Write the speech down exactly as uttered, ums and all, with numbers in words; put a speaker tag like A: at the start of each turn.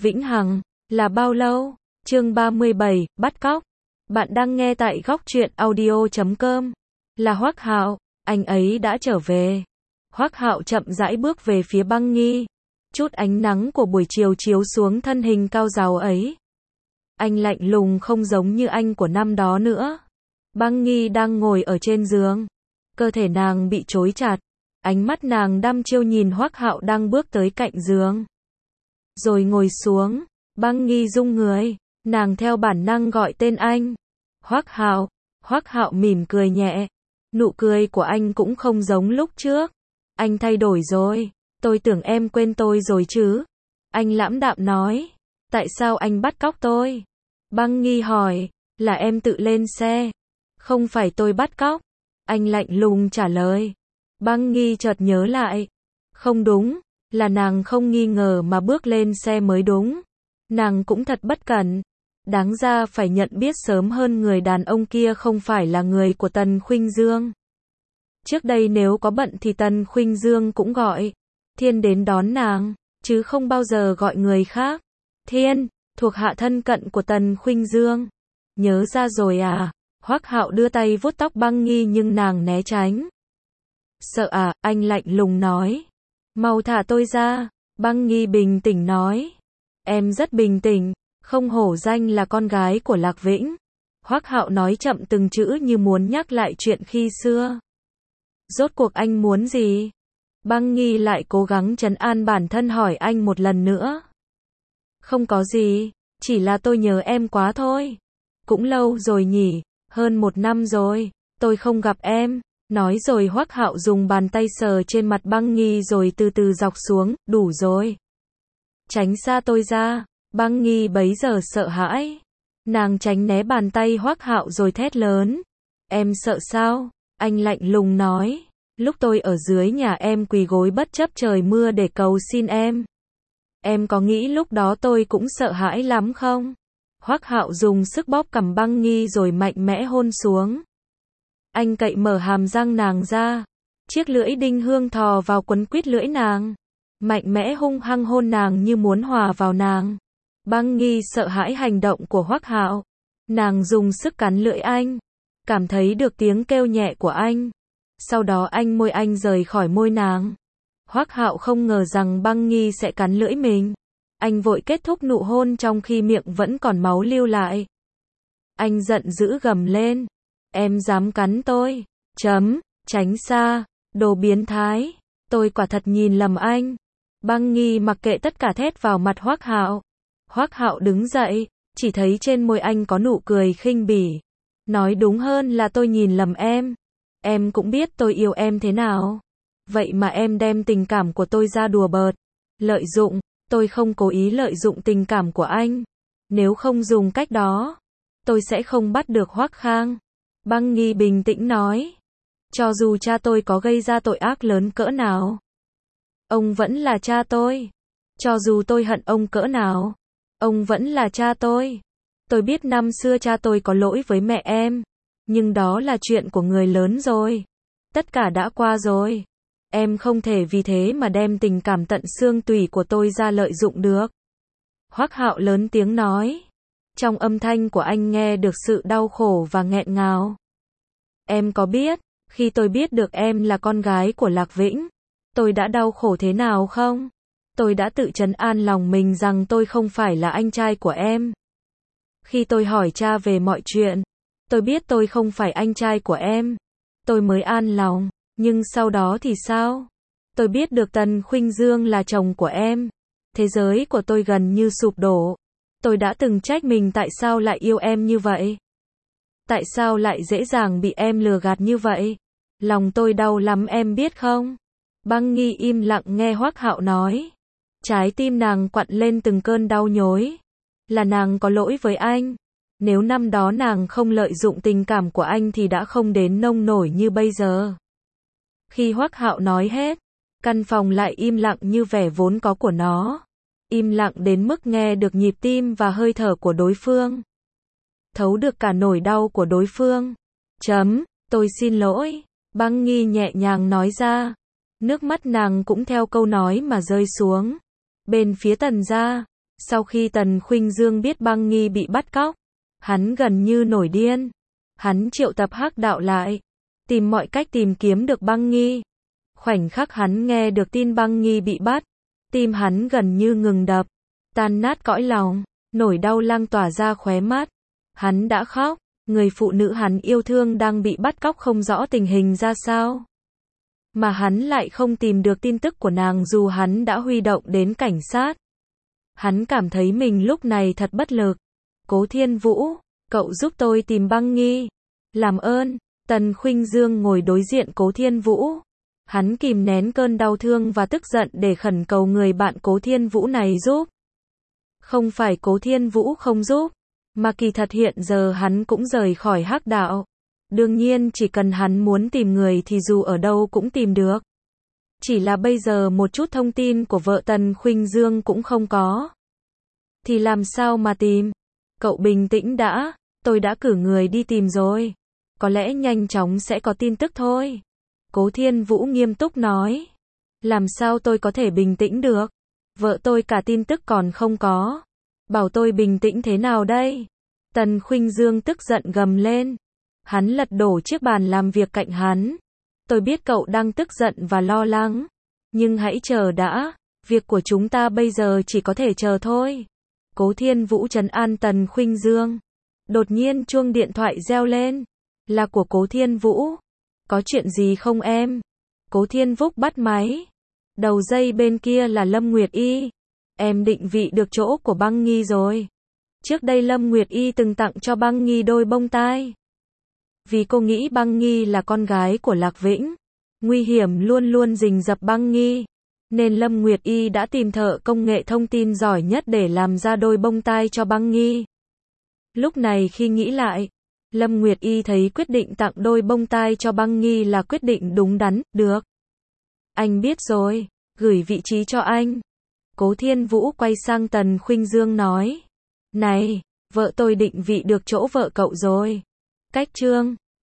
A: vĩnh hằng, là bao lâu? Chương ba mươi bảy, bắt cóc. Bạn đang nghe tại góc truyện audio chấm com. Là Hoắc Hạo, anh ấy đã trở về. Hoắc Hạo chậm rãi bước về phía Băng Nghi. Chút ánh nắng của buổi chiều chiếu xuống thân hình cao ráo ấy. Anh lạnh lùng không giống như anh của năm đó nữa. Băng Nghi đang ngồi ở trên giường. Cơ thể nàng bị trói chặt. Ánh mắt nàng đăm chiêu nhìn Hoắc Hạo đang bước tới cạnh giường. Rồi ngồi xuống. Băng Nghi rung người. Nàng theo bản năng gọi tên anh. Hoắc Hạo. Hoắc Hạo mỉm cười nhẹ. Nụ cười của anh cũng không giống lúc trước. Anh thay đổi rồi. Tôi tưởng em quên tôi rồi chứ. Anh lãm đạm nói. Tại sao anh bắt cóc tôi? Băng Nghi hỏi. Là em tự lên xe. Không phải tôi bắt cóc. Anh lạnh lùng trả lời. Băng Nghi chợt nhớ lại. Không đúng. Là nàng không nghi ngờ mà bước lên xe mới đúng. Nàng cũng thật bất cẩn. Đáng ra phải nhận biết sớm hơn người đàn ông kia không phải là người của Tần Khuynh Dương. Trước đây nếu có bận thì Tần Khuynh Dương cũng gọi Thiên đến đón nàng, chứ không bao giờ gọi người khác. Thiên, thuộc hạ thân cận của Tần Khuynh Dương. Nhớ ra rồi à? Hoắc Hạo đưa tay vuốt tóc Băng Nghi nhưng nàng né tránh. Sợ à? Anh lạnh lùng nói. Mau thả tôi ra. Băng Nghi bình tĩnh nói. Em rất bình tĩnh, không hổ danh là con gái của Lạc Vĩnh. Hoắc Hạo nói chậm từng chữ như muốn nhắc lại chuyện khi xưa. Rốt cuộc anh muốn gì? Băng Nghi lại cố gắng trấn an bản thân hỏi anh một lần nữa. Không có gì, chỉ là tôi nhớ em quá thôi. Cũng lâu rồi nhỉ, hơn một năm rồi, tôi không gặp em. Nói rồi Hoắc Hạo dùng bàn tay sờ trên mặt Băng Nghi rồi từ từ dọc xuống, đủ rồi. Tránh xa tôi ra. Băng Nghi bấy giờ sợ hãi. Nàng tránh né bàn tay Hoắc Hạo rồi thét lớn. Em sợ sao? Anh lạnh lùng nói. Lúc tôi ở dưới nhà em quỳ gối bất chấp trời mưa để cầu xin em. Em có nghĩ lúc đó tôi cũng sợ hãi lắm không? Hoắc Hạo dùng sức bóp cằm Băng Nghi rồi mạnh mẽ hôn xuống. Anh cậy mở hàm răng nàng ra. Chiếc lưỡi đinh hương thò vào quấn quýt lưỡi nàng. Mạnh mẽ hung hăng hôn nàng như muốn hòa vào nàng. Băng Nghi sợ hãi hành động của Hoắc Hạo. Nàng dùng sức cắn lưỡi anh. Cảm thấy được tiếng kêu nhẹ của anh. Sau đó anh môi anh rời khỏi môi nàng. Hoắc Hạo không ngờ rằng Băng Nghi sẽ cắn lưỡi mình. Anh vội kết thúc nụ hôn trong khi miệng vẫn còn máu lưu lại. Anh giận dữ gầm lên. Em dám cắn tôi. Chấm, tránh xa, đồ biến thái. Tôi quả thật nhìn lầm anh. Băng Nghi mặc kệ tất cả thét vào mặt Hoắc Hạo. Hoắc Hạo đứng dậy, chỉ thấy trên môi anh có nụ cười khinh bỉ. Nói đúng hơn là tôi nhìn lầm em. Em cũng biết tôi yêu em thế nào. Vậy mà em đem tình cảm của tôi ra đùa bợt. Lợi dụng, tôi không cố ý lợi dụng tình cảm của anh. Nếu không dùng cách đó, tôi sẽ không bắt được Hoắc Khang. Băng Nghi bình tĩnh nói. Cho dù cha tôi có gây ra tội ác lớn cỡ nào, ông vẫn là cha tôi. Cho dù tôi hận ông cỡ nào, ông vẫn là cha tôi. Tôi biết năm xưa cha tôi có lỗi với mẹ em. Nhưng đó là chuyện của người lớn rồi. Tất cả đã qua rồi. Em không thể vì thế mà đem tình cảm tận xương tủy của tôi ra lợi dụng được. Hoắc Hạo lớn tiếng nói. Trong âm thanh của anh nghe được sự đau khổ và nghẹn ngào. Em có biết, khi tôi biết được em là con gái của Lạc Vĩnh, tôi đã đau khổ thế nào không? Tôi đã tự trấn an lòng mình rằng tôi không phải là anh trai của em. Khi tôi hỏi cha về mọi chuyện, tôi biết tôi không phải anh trai của em. Tôi mới an lòng, nhưng sau đó thì sao? Tôi biết được Tần Khuynh Dương là chồng của em. Thế giới của tôi gần như sụp đổ. Tôi đã từng trách mình tại sao lại yêu em như vậy. Tại sao lại dễ dàng bị em lừa gạt như vậy? Lòng tôi đau lắm em biết không? Băng Nghi im lặng nghe Hoắc Hạo nói. Trái tim nàng quặn lên từng cơn đau nhói. Là nàng có lỗi với anh. Nếu năm đó nàng không lợi dụng tình cảm của anh thì đã không đến nông nổi như bây giờ. Khi Hoắc Hạo nói hết, căn phòng lại im lặng như vẻ vốn có của nó. Im lặng đến mức nghe được nhịp tim và hơi thở của đối phương. Thấu được cả nỗi đau của đối phương. Chấm, tôi xin lỗi. Băng Nghi nhẹ nhàng nói ra. Nước mắt nàng cũng theo câu nói mà rơi xuống. Bên phía Tần gia, Sau khi Tần Khuynh Dương biết Băng Nghi bị bắt cóc, hắn gần như nổi điên. Hắn triệu tập Hắc Đạo lại, tìm mọi cách tìm kiếm được Băng Nghi. Khoảnh khắc hắn nghe được tin Băng Nghi bị bắt, tim hắn gần như ngừng đập, tan nát cõi lòng, nỗi đau lan tỏa ra khóe mắt. Hắn đã khóc, người phụ nữ hắn yêu thương đang bị bắt cóc không rõ tình hình ra sao. Mà hắn lại không tìm được tin tức của nàng dù hắn đã huy động đến cảnh sát. Hắn cảm thấy mình lúc này thật bất lực. Cố Thiên Vũ, cậu giúp tôi tìm Băng Nghi. Làm ơn. Tần Khuynh Dương ngồi đối diện Cố Thiên Vũ. Hắn kìm nén cơn đau thương và tức giận để khẩn cầu người bạn Cố Thiên Vũ này giúp. Không phải Cố Thiên Vũ không giúp, mà kỳ thật hiện giờ hắn cũng rời khỏi Hắc Đạo. Đương nhiên chỉ cần hắn muốn tìm người thì dù ở đâu cũng tìm được. Chỉ là bây giờ một chút thông tin của vợ Tần Khuynh Dương cũng không có. Thì làm sao mà tìm? Cậu bình tĩnh đã, tôi đã cử người đi tìm rồi. Có lẽ nhanh chóng sẽ có tin tức thôi. Cố Thiên Vũ nghiêm túc nói. Làm sao tôi có thể bình tĩnh được? Vợ tôi cả tin tức còn không có. Bảo tôi bình tĩnh thế nào đây? Tần Khuynh Dương tức giận gầm lên. Hắn lật đổ chiếc bàn làm việc cạnh hắn. Tôi biết cậu đang tức giận và lo lắng. Nhưng hãy chờ đã. Việc của chúng ta bây giờ chỉ có thể chờ thôi. Cố Thiên Vũ trấn an Tần Khuynh Dương. Đột nhiên chuông điện thoại reo lên. Là của Cố Thiên Vũ. Có chuyện gì không em? Cố Thiên Vũ bắt máy. Đầu dây bên kia là Lâm Nguyệt Y. Em định vị được chỗ của Băng Nghi rồi. Trước đây Lâm Nguyệt Y từng tặng cho Băng Nghi đôi bông tai. Vì cô nghĩ Băng Nghi là con gái của Lạc Vĩnh. Nguy hiểm luôn luôn rình rập Băng Nghi. Nên Lâm Nguyệt Y đã tìm thợ công nghệ thông tin giỏi nhất để làm ra đôi bông tai cho Băng Nghi. Lúc này khi nghĩ lại, Lâm Nguyệt Y thấy quyết định tặng đôi bông tai cho Băng Nghi là quyết định đúng đắn, được. Anh biết rồi, gửi vị trí cho anh. Cố Thiên Vũ quay sang Tần Khuynh Dương nói. Này, vợ tôi định vị được chỗ vợ cậu rồi. Cách trương.